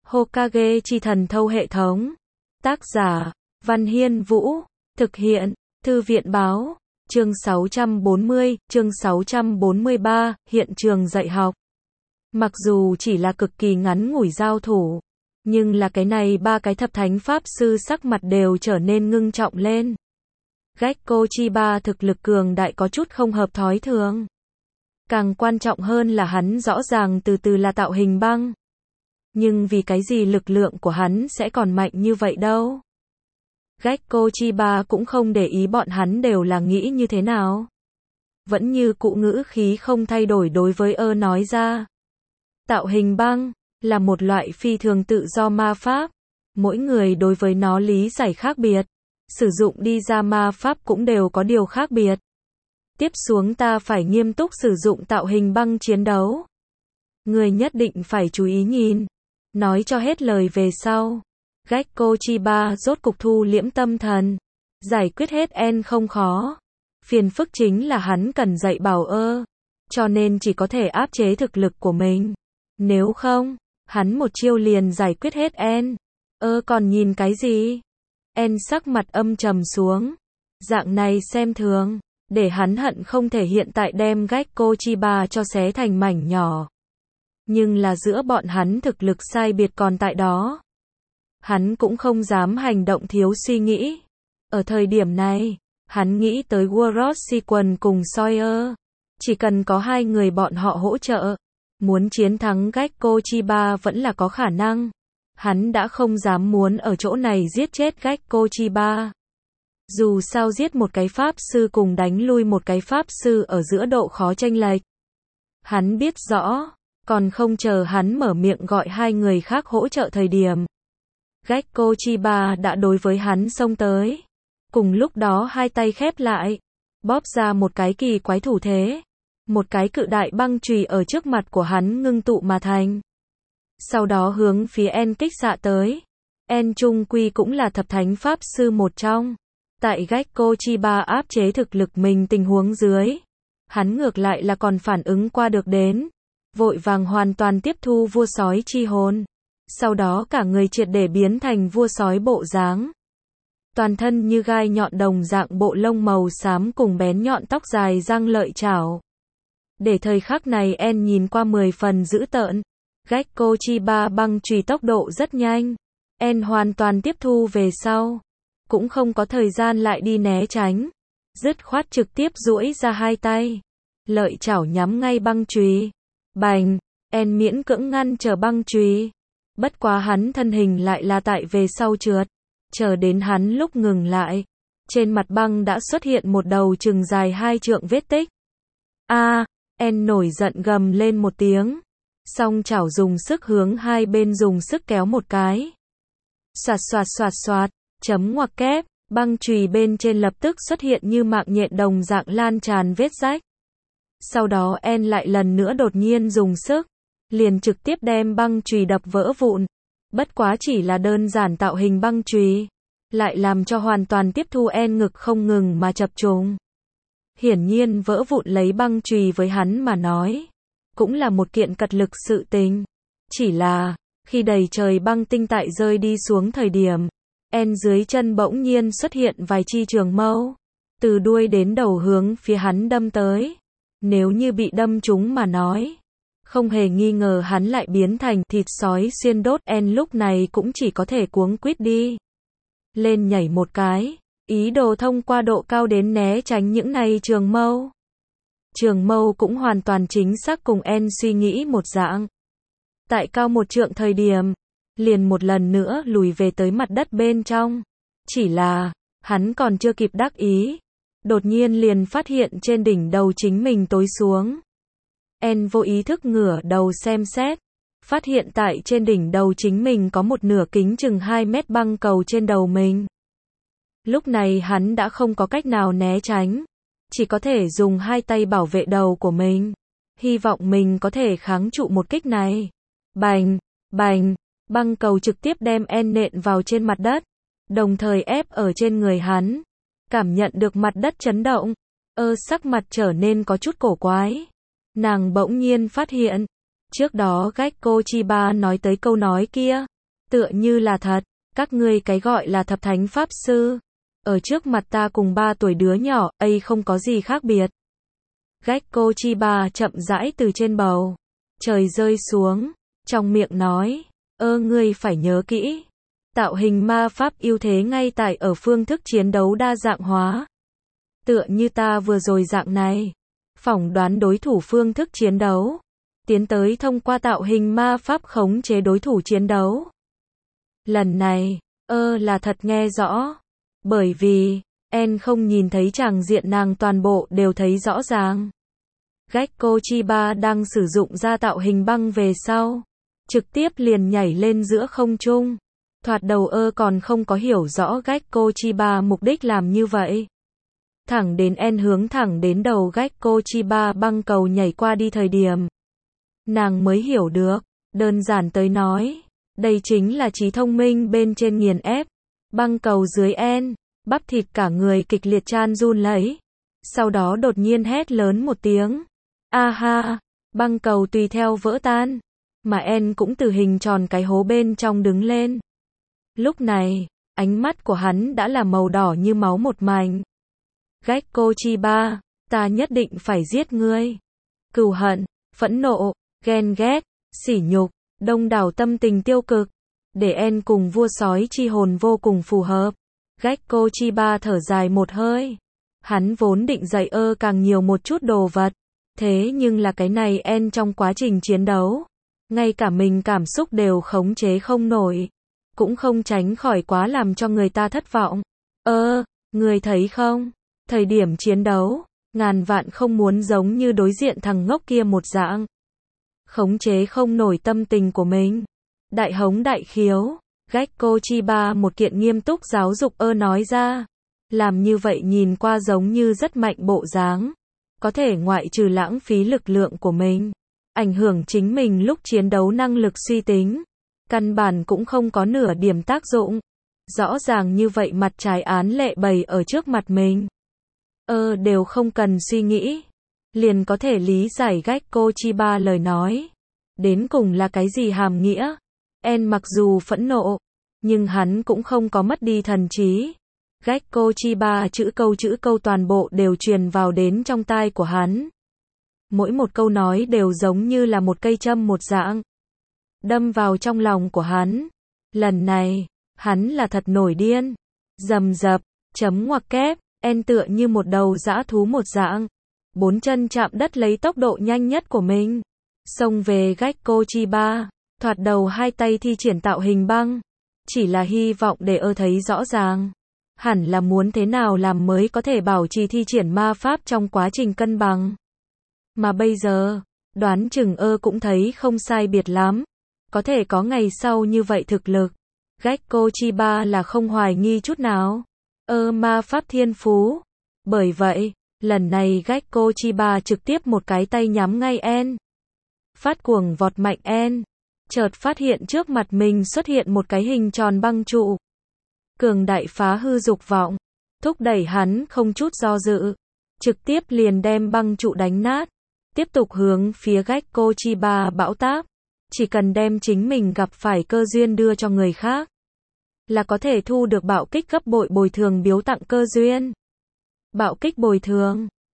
Hokage chi thần thâu hệ thống. Tác giả, Văn Hiên Vũ. Thực hiện, Thư viện Báo. Chương 640, chương 643, hiện trường dạy học. Mặc dù chỉ là cực kỳ ngắn ngủi giao thủ, nhưng là cái này ba cái thập thánh pháp sư sắc mặt đều trở nên ngưng trọng lên. Gekko Chiba thực lực cường đại có chút không hợp thói thường. Càng quan trọng hơn là hắn rõ ràng từ từ là tạo hình băng. Nhưng vì cái gì lực lượng của hắn sẽ còn mạnh như vậy đâu? Gekko Chiba cũng không để ý bọn hắn đều là nghĩ như thế nào. Vẫn như cũ ngữ khí không thay đổi đối với nói ra. Tạo hình băng là một loại phi thường tự do ma pháp. Mỗi người đối với nó lý giải khác biệt. Sử dụng đi ra ma pháp cũng đều có điều khác biệt. Tiếp xuống ta phải nghiêm túc sử dụng tạo hình băng chiến đấu. Người nhất định phải chú ý nhìn. Nói cho hết lời về sau. Gekko Chiba rốt cục thu liễm tâm thần. Giải quyết hết không khó. Phiền phức chính là hắn cần dạy bảo cho nên chỉ có thể áp chế thực lực của mình. Nếu không, hắn một chiêu liền giải quyết hết còn nhìn cái gì? Sắc mặt âm trầm xuống. Dạng này xem thường, để hắn hận không thể hiện tại đem Gekko Chiba cho xé thành mảnh nhỏ. Nhưng là giữa bọn hắn thực lực sai biệt còn tại đó. Hắn cũng không dám hành động thiếu suy nghĩ. Ở thời điểm này, hắn nghĩ tới World Sequence cùng Sawyer. Chỉ cần có hai người bọn họ hỗ trợ, muốn chiến thắng Gekko Chiba vẫn là có khả năng. Hắn đã không dám muốn ở chỗ này giết chết Gekko Chiba. Dù sao giết một cái pháp sư cùng đánh lui một cái pháp sư ở giữa độ khó chênh lệch. Hắn biết rõ, còn không chờ hắn mở miệng gọi hai người khác hỗ trợ thời điểm. Gekko Chiba đã đối với hắn xông tới. Cùng lúc đó hai tay khép lại, bóp ra một cái kỳ quái thủ thế. Một cái cự đại băng chùy ở trước mặt của hắn ngưng tụ mà thành. Sau đó hướng phía kích xạ tới. Chung quy cũng là thập thánh pháp sư một trong. Tại Gekko Chiba áp chế thực lực mình tình huống dưới. Hắn ngược lại là còn phản ứng qua được đến. Vội vàng hoàn toàn tiếp thu vua sói chi hồn. Sau đó cả người triệt để biến thành vua sói bộ dáng. Toàn thân như gai nhọn đồng dạng bộ lông màu xám cùng bén nhọn tóc dài răng lợi chảo. Để thời khắc này nhìn qua 10 phần dữ tợn. Gekko Chiba băng chùy tốc độ rất nhanh. Hoàn toàn tiếp thu về sau. Cũng không có thời gian lại đi né tránh. Dứt khoát trực tiếp duỗi ra hai tay. Lợi chảo nhắm ngay băng chùy. Bành, miễn cưỡng ngăn trở băng chùy. Bất quá hắn thân hình lại là tại về sau trượt. Chờ đến hắn lúc ngừng lại. Trên mặt băng đã xuất hiện một đầu chừng dài 2 trượng vết tích. Nổi giận gầm lên một tiếng. Song chảo dùng sức hướng hai bên dùng sức kéo một cái. Xoạt xoạt xoạt xoạt, chấm ngoặc kép, băng chùy bên trên lập tức xuất hiện như mạng nhện đồng dạng lan tràn vết rách. Sau đó lại lần nữa đột nhiên dùng sức, liền trực tiếp đem băng chùy đập vỡ vụn. Bất quá chỉ là đơn giản tạo hình băng chùy, lại làm cho hoàn toàn tiếp thu ngực không ngừng mà chập trùng. Hiển nhiên vỡ vụn lấy băng chùy với hắn mà nói, cũng là một kiện cật lực sự tình. Chỉ là, khi đầy trời băng tinh tại rơi đi xuống thời điểm, dưới chân bỗng nhiên xuất hiện vài chi trường mâu, từ đuôi đến đầu hướng phía hắn đâm tới. Nếu như bị đâm trúng mà nói, không hề nghi ngờ hắn lại biến thành thịt sói xuyên đốt. Lúc này cũng chỉ có thể cuống quýt đi lên nhảy một cái, ý đồ thông qua độ cao đến né tránh những này trường mâu. Trường mâu cũng hoàn toàn chính xác cùng suy nghĩ một dạng. Tại cao 1 trượng thời điểm, liền một lần nữa lùi về tới mặt đất bên trong. Chỉ là, hắn còn chưa kịp đắc ý. Đột nhiên liền phát hiện trên đỉnh đầu chính mình tối xuống. Vô ý thức ngửa đầu xem xét. Phát hiện tại trên đỉnh đầu chính mình có một nửa kính chừng 2 mét băng cầu trên đầu mình. Lúc này hắn đã không có cách nào né tránh. Chỉ có thể dùng hai tay bảo vệ đầu của mình. Hy vọng mình có thể kháng trụ một kích này. Bành, bành, băng cầu trực tiếp đem nện vào trên mặt đất. Đồng thời ép ở trên người hắn. Cảm nhận được mặt đất chấn động. Sắc mặt trở nên có chút cổ quái. Nàng bỗng nhiên phát hiện. Trước đó Gekko Chiba nói tới câu nói kia. tựa như là thật, các ngươi cái gọi là thập thánh pháp sư, ở trước mặt ta cùng 3 tuổi đứa nhỏ, ấy không có gì khác biệt. Gekko Chiba chậm rãi từ trên bầu trời rơi xuống, trong miệng nói, ngươi phải nhớ kỹ, tạo hình ma pháp ưu thế ngay tại ở phương thức chiến đấu đa dạng hóa. Tựa như ta vừa rồi dạng này, phỏng đoán đối thủ phương thức chiến đấu, tiến tới thông qua tạo hình ma pháp khống chế đối thủ chiến đấu. Lần này, là thật nghe rõ, bởi vì, En không nhìn thấy tràng diện nàng toàn bộ đều thấy rõ ràng. Gekko Chiba đang sử dụng ra tạo hình băng về sau, trực tiếp liền nhảy lên giữa không trung. Thoạt đầu còn không có hiểu rõ Gekko Chiba mục đích làm như vậy. Thẳng đến En hướng thẳng đến đầu Gekko Chiba băng cầu nhảy qua đi thời điểm. Nàng mới hiểu được, đơn giản tới nói, đây chính là trí thông minh bên trên nghiền ép. Băng cầu dưới En, bắp thịt cả người kịch liệt chan run lấy. Sau đó đột nhiên hét lớn một tiếng. A ha, băng cầu tùy theo vỡ tan. Mà En cũng từ hình tròn cái hố bên trong đứng lên. Lúc này, ánh mắt của hắn đã là màu đỏ như máu một mảnh. Gekko Chiba, ta nhất định phải giết ngươi. Cừu hận, phẫn nộ, ghen ghét, sỉ nhục, đông đảo tâm tình tiêu cực. Để En cùng vua sói chi hồn vô cùng phù hợp. Gekko Chiba thở dài một hơi. Hắn vốn định dạy càng nhiều một chút đồ vật. Thế nhưng là cái này En trong quá trình chiến đấu, ngay cả mình cảm xúc đều khống chế không nổi. Cũng không tránh khỏi quá làm cho người ta thất vọng. Người thấy không? Thời điểm chiến đấu, ngàn vạn không muốn giống như đối diện thằng ngốc kia một dạng. Khống chế không nổi tâm tình của mình. Đại hống đại khiếu. Gekko Chiba một kiện nghiêm túc giáo dục nói ra. Làm như vậy nhìn qua giống như rất mạnh bộ dáng. Có thể ngoại trừ lãng phí lực lượng của mình. Ảnh hưởng chính mình lúc chiến đấu năng lực suy tính. Căn bản cũng không có nửa điểm tác dụng. Rõ ràng như vậy mặt trái án lệ bày ở trước mặt mình. Đều không cần suy nghĩ. Liền có thể lý giải Gekko Chiba lời nói. Đến cùng là cái gì hàm nghĩa? En mặc dù phẫn nộ, nhưng hắn cũng không có mất đi thần trí. Gekko Chiba chữ câu toàn bộ đều truyền vào đến trong tai của hắn. Mỗi một câu nói đều giống như là một cây châm một dạng. Đâm vào trong lòng của hắn. Lần này, hắn là thật nổi điên. Rầm rập, chấm ngoặc kép, En tựa như một đầu dã thú một dạng. 4 chân chạm đất lấy tốc độ nhanh nhất của mình. Xông về Gekko Chiba, thoạt đầu 2 tay thi triển tạo hình băng. Chỉ là hy vọng để thấy rõ ràng. Hẳn là muốn thế nào làm mới có thể bảo trì thi triển ma pháp trong quá trình cân bằng. Mà bây giờ, đoán chừng cũng thấy không sai biệt lắm. Có thể có ngày sau như vậy thực lực. Gekko Chiba là không hoài nghi chút nào. Ma pháp thiên phú. Bởi vậy, lần này Gekko Chiba trực tiếp một cái tay nhắm ngay En. Phát cuồng vọt mạnh En. Chợt phát hiện trước mặt mình xuất hiện một cái hình tròn băng trụ. Cường đại phá hư dục vọng. Thúc đẩy hắn không chút do dự. Trực tiếp liền đem băng trụ đánh nát. Tiếp tục hướng phía Gekko Chiba bão táp. Chỉ cần đem chính mình gặp phải cơ duyên đưa cho người khác. Là có thể thu được bạo kích gấp bội bồi thường biếu tặng cơ duyên. Bạo kích bồi thường.